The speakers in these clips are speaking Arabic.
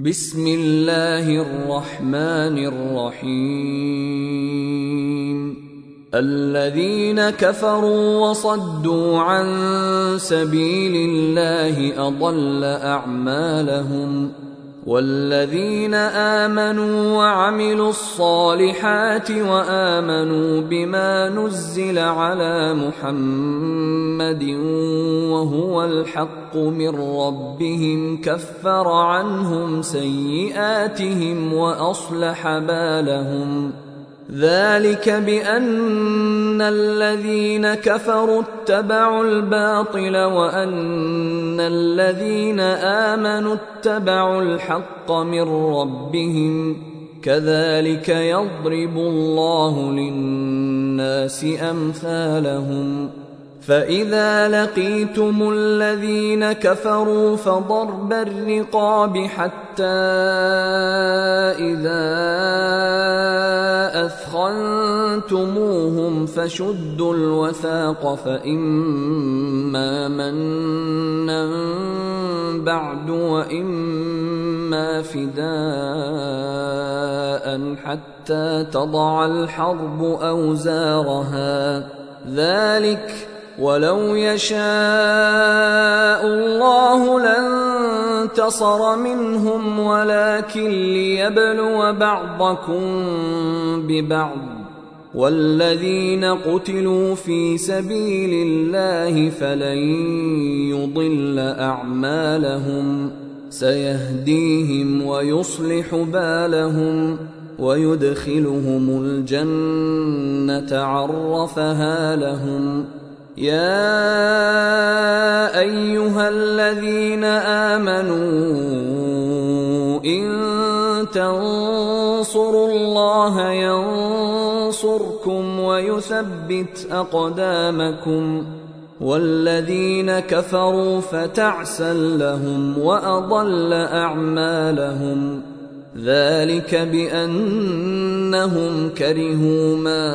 بسم الله الرحمن الرحيم الذين كفروا وصدوا عن سبيل الله أضل أعمالهم والذين آمنوا وعملوا الصالحات وآمنوا بما نزل على محمد وهو الحق من ربهم كفر عنهم سيئاتهم وأصلح بالهم ذلك بأن الذين كفروا اتبعوا الباطل وأن الذين آمنوا اتبعوا الحق من ربهم كذلك يضرب الله للناس أمثالهم فإذا لقيتم الذين كفروا فضرب الرقاب حتى إذا أثخنتموهم فشدوا الوثاق فإما منا بعد وإما فداء حتى تضع الحرب أوزارها ذلك ولو يشاء الله لانتصر منهم ولكن ليبلو بعضكم ببعض والذين قتلوا في سبيل الله فلن يضل أعمالهم سيهديهم ويصلح بالهم ويدخلهم الجنة عرفها لهم يا أيها الذين آمنوا إن تنصروا الله ينصركم ويثبت أقدامكم والذين كفروا فتعسا لهم وأضل أعمالهم ذلك بأنهم كرهوا ما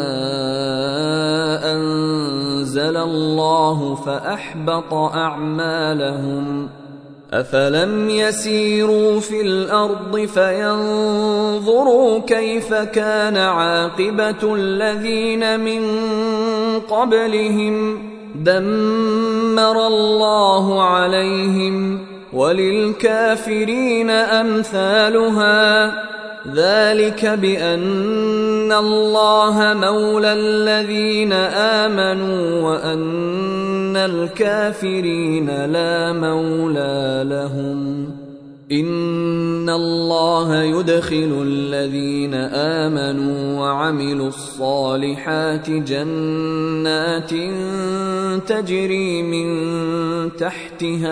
أنزل الله فأحبط أعمالهم أفلم يسيروا في الأرض فينظروا كيف كان عاقبة الذين من قبلهم دمر الله عليهم وللكافرين أمثالها ذلك بأن الله مولى الذين آمنوا وأن الكافرين لا مولى لهم إن الله يدخل الذين آمنوا وعملوا الصالحات جنات تجري من تحتها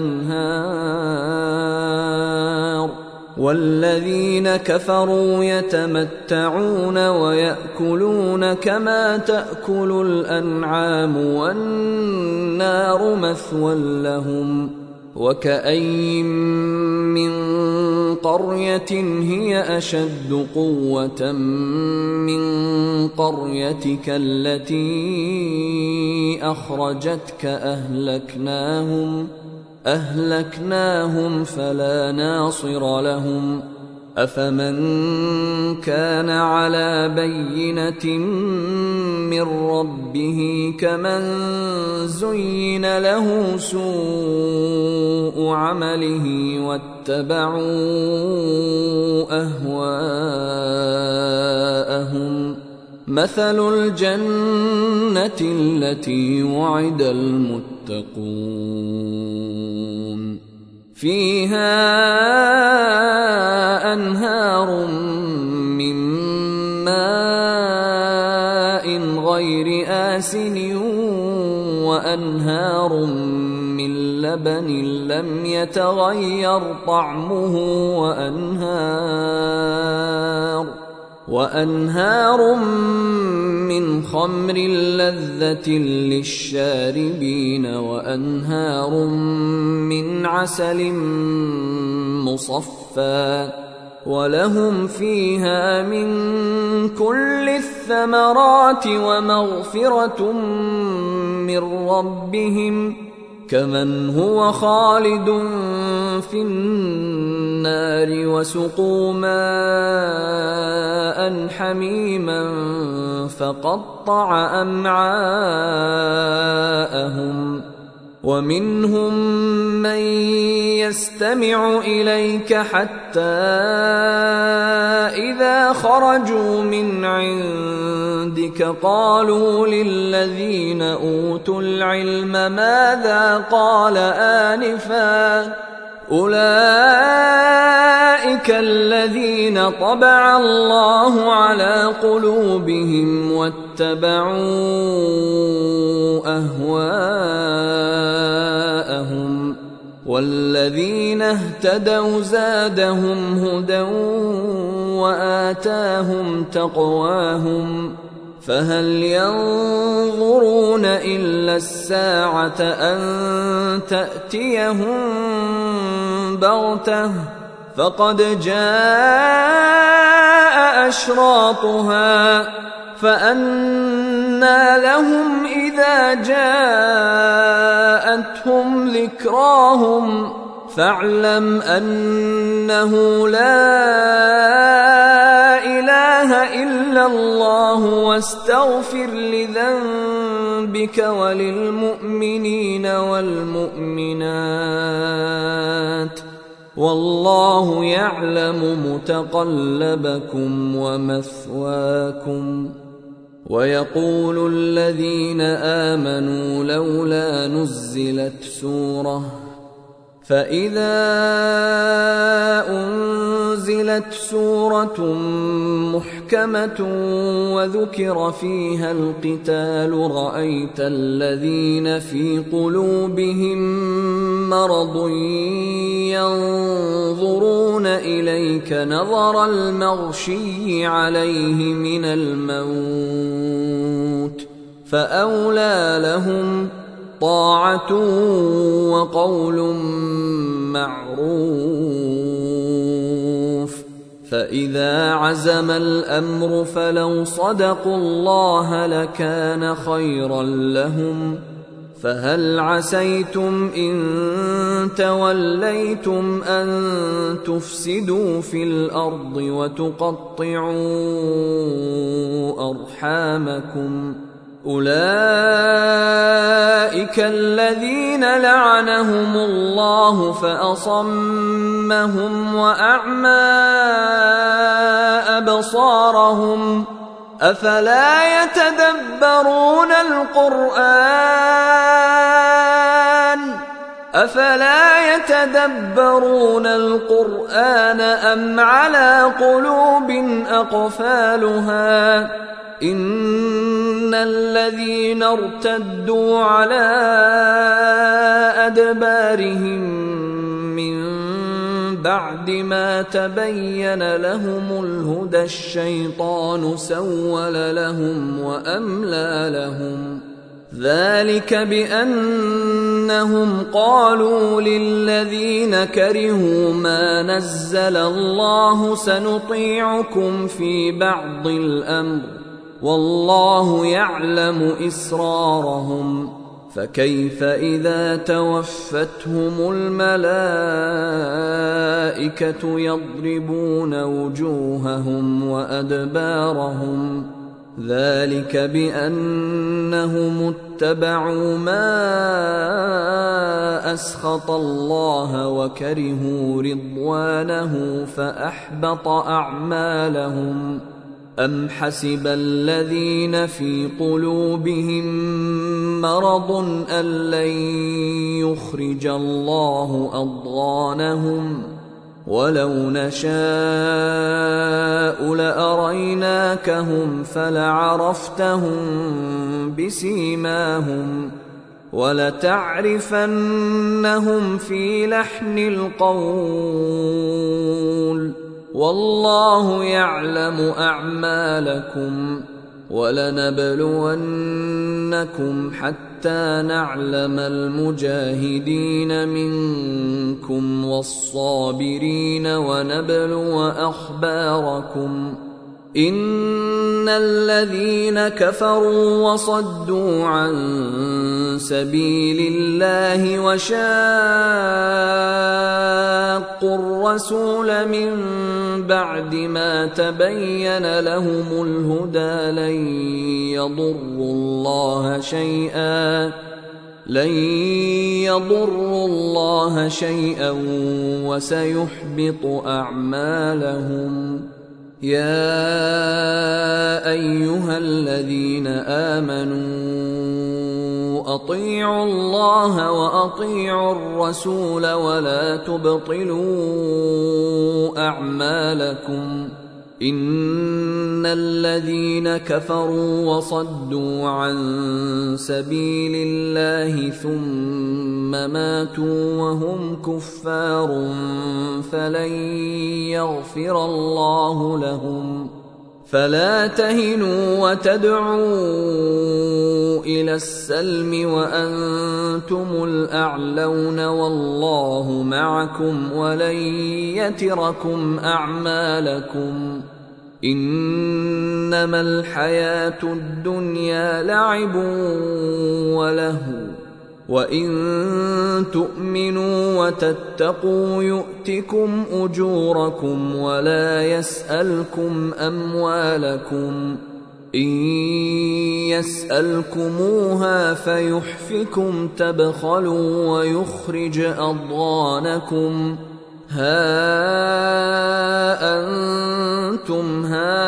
الأنهار والذين كفروا يتمتعون ويأكلون كما تأكل الأنعام والنار مثوى لهم وكأين من قرية هي أشد قوة من قريتك التي أخرجتك أهلكناهم فلا ناصر لهم أفمن كان على بينة من ربه كمن زين له سوء عمله واتبعوا أهواءهم مثل الجنة التي وعد المتقون فيها أنهار من ماء غير آسن وأنهار من لبن لم يتغير طعمه وأنهار من خمر لذة للشاربين وأنهار من عسل مصفى ولهم فيها من كل الثمرات ومغفرة من ربهم كمن هو خالد في النار النار وسقوا ماء حميما فقطع أمعاءهم ومنهم من يستمع إليك حتى إذا خرجوا من عندك قالوا للذين أوتوا العلم ماذا قال آنفا أولئك الذين طبع الله على قلوبهم واتبعوا أهواءهم والذين اهتدوا زادهم هدى وآتاهم تقواهم فهل ينظرون إلا الساعة أن تأتيهم بغتة فقد جاء أشراطها فأنى لهم إذا جاءتهم ذكراهم فاعلم أنه لا إله إلا الله واستغفر لذنبك وللمؤمنين والمؤمنات والله يعلم متقلبكم ومثواكم. ويقول الذين آمنوا لولا نزلت سورة فإذا أنزلت سورة محكمة وذكر فيها القتال رأيت الذين في قلوبهم مرض ينظرون إليك نظر المغشي عليه من الموت فأولى لهم طاعة وقول معروف. فإذا عزم الأمر فلو صدقوا الله لكان خيرا لهم. فهل عسيتم إن توليتم أن تفسدوا في الأرض وتقطعوا أرحامكم أولئك الذين لعنهم الله فأصمهم وأعمى أبصارهم أفلا يتدبرون القرآن أم على قلوب أقفالها إن الذين ارتدوا على أدبارهم من بعد ما تبين لهم الهدى الشيطان سول لهم وأملى لهم ذلك بأنهم قالوا للذين كرهوا ما نزل الله سنطيعكم في بعض الأمر والله يعلم إسرارهم فكيف إذا توفتهم الملائكة يضربون وجوههم وأدبارهم ذلك بأنهم اتبعوا ما أسخط الله وكرهوا رضوانه فأحبط أعمالهم أم حسب الذين في قلوبهم مرض أن لن يخرج الله أضغانهم ولو نشاء لأريناكهم فلعرفتهم بسيماهم ولتعرفنهم في لحن القول والله يعلم أعمالكم ولنبلونكم حتى نعلم المجاهدين منكم والصابرين ونبلو أخباركم إن الذين كفروا وصدوا عن سبيل الله وشاقوا الرسول من بعد ما تبين لهم الهدى لن يضروا الله شيئا وسيحبط أعمالهم. يا أيها الذين آمنوا أطيعوا الله وأطيعوا الرسول ولا تبطلوا أعمالكم. إن الذين كفروا وصدوا عن سبيل الله ثم ماتوا وهم كفار فلن يغفر الله لهم. فلا تهنوا وتدعوا إلى السلم وأنتم الأعلون والله معكم ولن يتركم أعمالكم. إنما الحياة الدنيا لعب ولهو وإن تؤمنوا وتتقوا يؤتكم أجوركم ولا يسألكم أموالكم. إن يسألكموها فيحفكم تبخلوا ويخرج أضغانكم. ها أنتم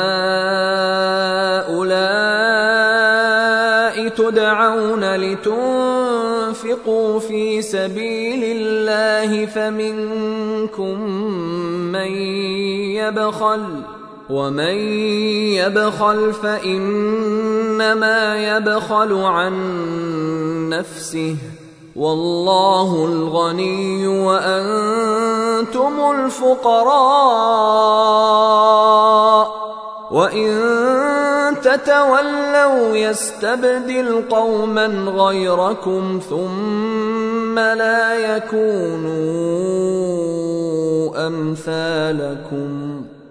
هؤلاء تدعون لتنفقوا في سبيل الله فمنكم من يبخل ومن يبخل فإنما يبخل عن نفسه والله الغني وأنتم الفقراء وإن تتولوا يستبدل قوما غيركم ثم لا يكونوا أمثالكم.